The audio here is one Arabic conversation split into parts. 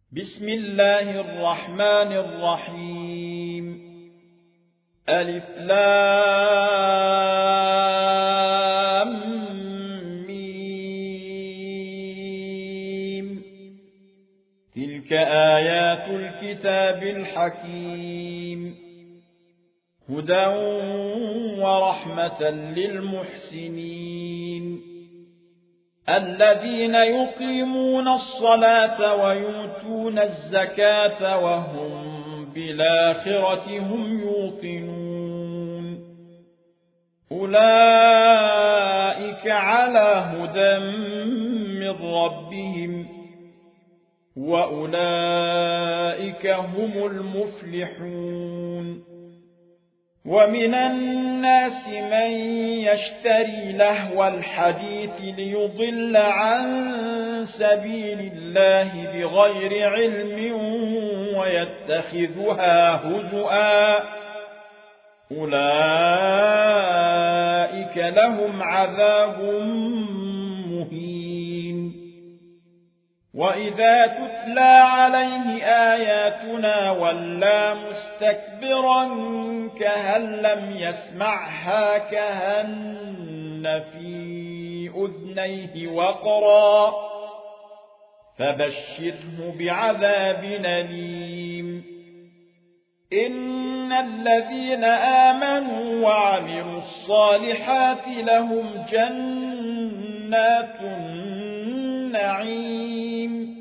بسم الله الرحمن الرحيم ألف لام ميم تلك آيات الكتاب الحكيم هدى ورحمة للمحسنين الذين يقيمون الصلاة ويؤتون الزكاة وهم بالآخرة هم يوقنون أولئك على هدى من ربهم وأولئك هم المفلحون ومن الناس من يشتري لهو الحديث ليضل عن سبيل الله بغير علم ويتخذها هزؤا أولئك لهم عذاب مهين وإذا تتلى عليه آياتنا ولى مستكبرا كأن لم يسمعها كأن في أذنيه وقرا فبشره بعذاب أليم إن الذين آمنوا وعملوا الصالحات لهم جنات النعيم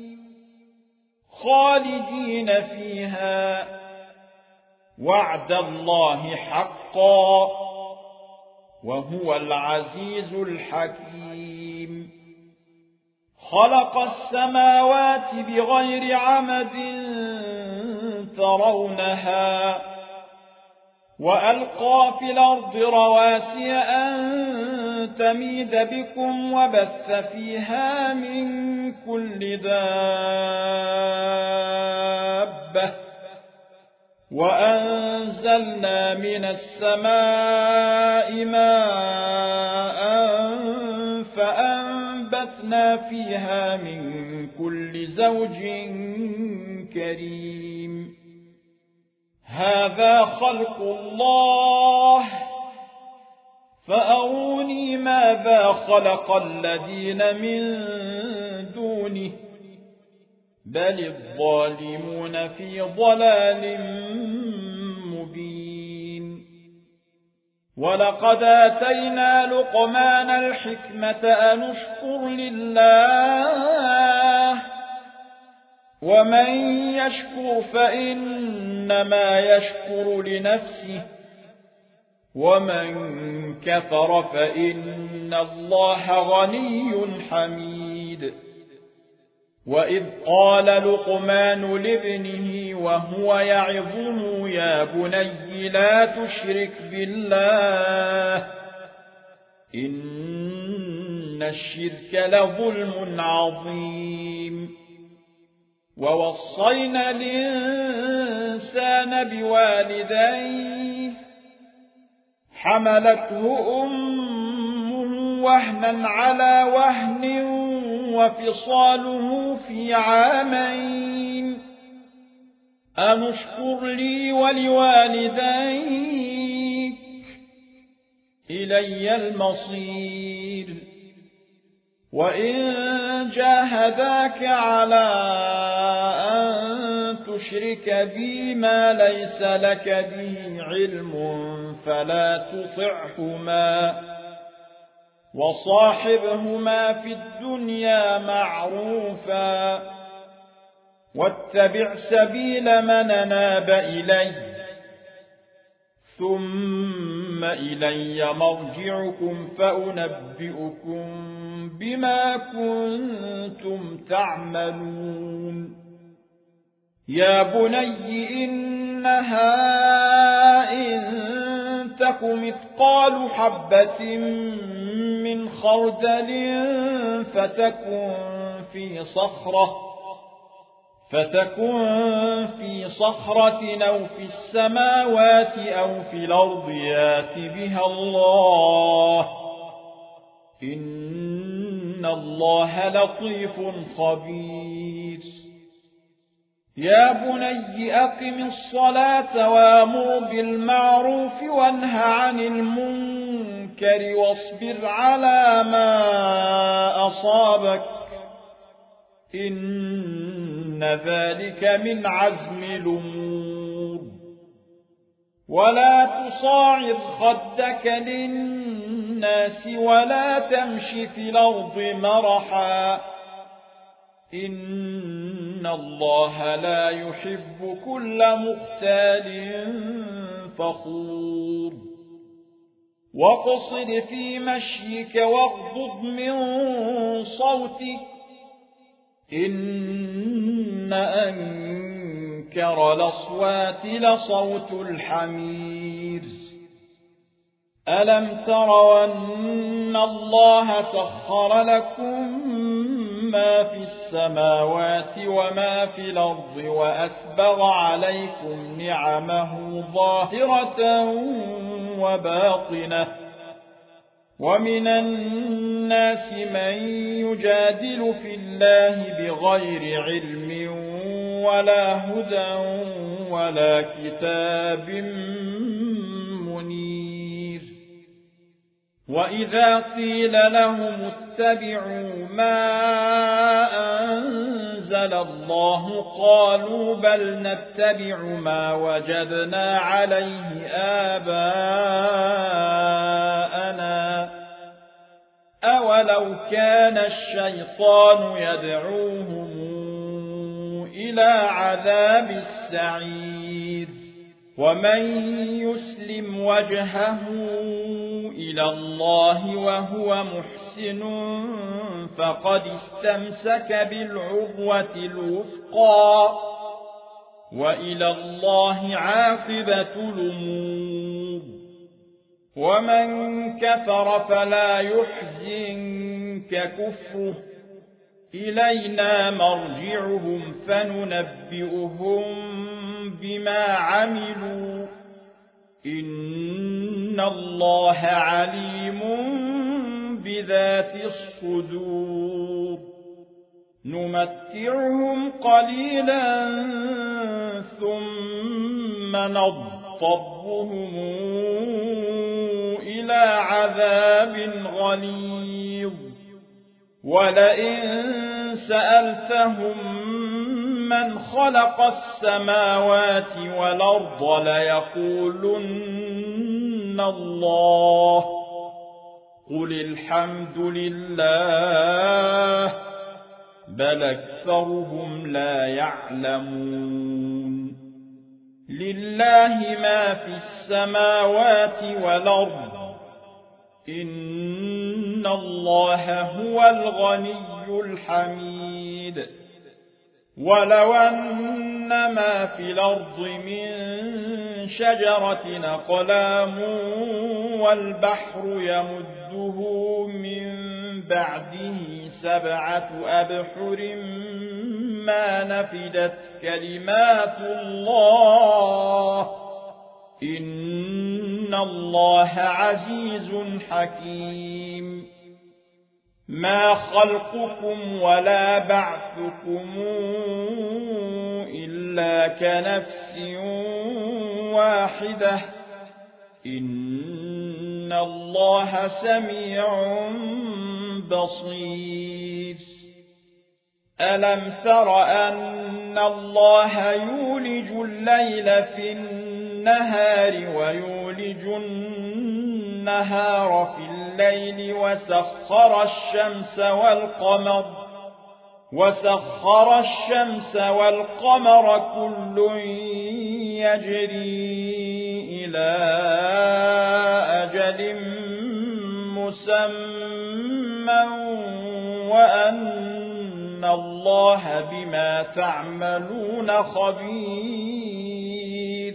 خالدين فيها وعد الله حقا وهو العزيز الحكيم خلق السماوات بغير عمد ترونها وألقى في الأرض رواسي أن تميد بكم وبث فيها من كل دابة وأنزلنا من السماء ماء فأنبتنا فيها من كل زوج كريم هذا خلق الله فأروني ماذا خلق الذين من دونه بل الظالمون في ضلال مبين ولقد آتينا لقمان الحكمة أن اشكر لله ومن يشكر فإنما يشكر لنفسه ومن كفر فإن الله غني حميد وإذ قال لقمان لابنه وهو يعظه يا بني لا تشرك بالله إن الشرك لظلم عظيم ووصينا الإنسان بوالديه حملته أمه وهنا على وهن وفصاله في عامين أن اشكر لي ولوالديك إلي المصير وإن جاهداك على أن تشرك بي ما ليس لك به علم فلا تطعهما وصاحبهما في الدنيا معروفا واتبع سبيل من أناب إلي ثم إلي مرجعكم فأنبئكم بما كنتم تعملون يا بني إنها إن تك مثقال حبة من خردل فتكن في صخرة أو في السماوات أو في الأرض يات بها الله إن الله لطيف خبير يا بني أقم الصلاة وأمر بالمعروف وانه عن المنكر واصبر على ما أصابك إن ذلك من عزم الأمور ولا تصاعر خدك للناس ولا تمش في الأرض مرحا إن الله لا يحب كل مختال فخور واقصد في مشيك واغضض من صوتك إن أنكر الأصوات لصوت الحمير ألم تروا أن الله سخر لكم ما في السماوات وما في الأرض وأسبغ عليكم نعمه ظاهرة وباطنة ومن الناس من يجادل في الله بغير علم ولا هدى ولا كتاب منير وإذا قيل لهم اتبعوا ما أنزل الله قالوا بل نتبع ما وجدنا عليه آباءنا أولو كان الشيطان يدعوهم إلى عذاب السعير ومن يسلم وجهه إلى الله وهو محسن فقد استمسك بالعروة الوثقى وإلى الله عاقبة الأمور ومن كفر فلا يحزنك كفره إلينا مرجعهم فننبئهم بما عملوا إن الله عليم بذات الصدور نمتعهم قليلا ثم نضطرهم إلى عذاب غليظ ولئن سألتهم من خلق السماوات والأرض ليقولن الله قل الحمد لله بل أكثرهم لا يعلمون لله ما في السماوات والأرض إن الله هو الغني الحميد ولو أن ما في الأرض من شجرة أقلام والبحر يمده من بعده 7 أبحر ما نفدت كلمات الله إن الله عزيز حكيم ما خلقكم ولا بعثكم إلا كنفس واحدة إن الله سميع بصير ألم تر أن الله يولج الليل في النهار ويولج النهار في الليل وسخر الشمس والقمر كل يجري إلى أجل مسمى وأن الله بما تعملون خبير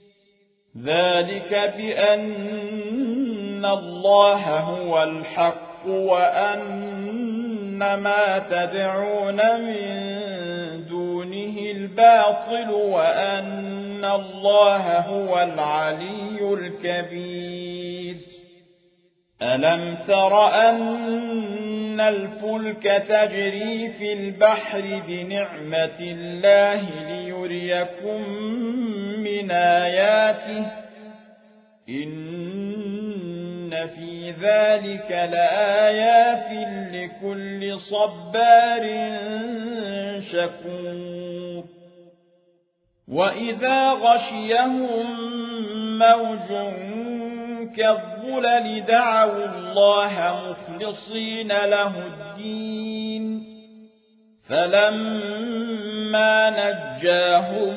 ذلك بأن الله هو الحق وأن ما تدعون من دونه الباطل وأن الله هو العلي الكبير ألم تر أن إن الفلك تجري في البحر بنعمة الله ليريكم من آياته إن في ذلك لآيات لكل صبار شكور وإذا غشيهم موج كالظلل دعوا الله مخلصين له الدين فلما نجاهم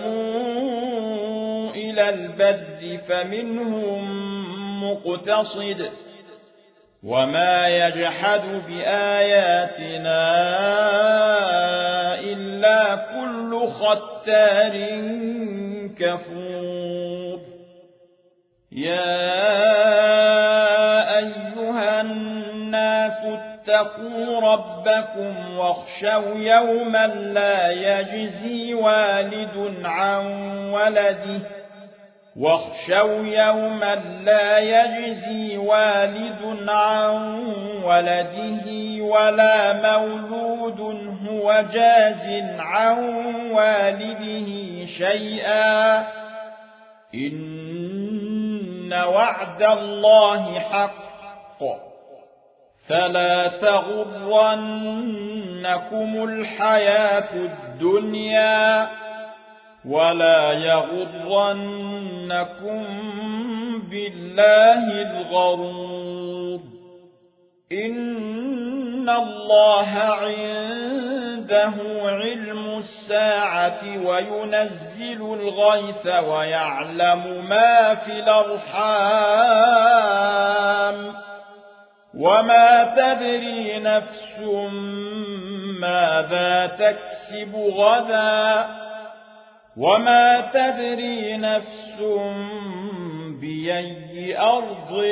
إلى البر فمنهم مقتصد وما يجحد بآياتنا إلا كل ختار كفور يا أيها الناس اتقوا ربكم واخشوا يوما لا يجزي والد عن ولده ولا مولود هو جاز عن والده شيئا إن وعد الله حق فلا تغرنكم الحياة الدنيا ولا يغرنكم بالله الغرور إن الله عنده علم الساعة وينزل الغيث ويعلم ما في الأرحام وما تدري نفس ماذا تكسب غدا وما تدري نفس بأي أرض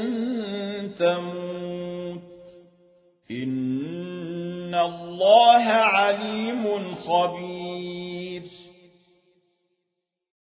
تموت إن الله عليم خبير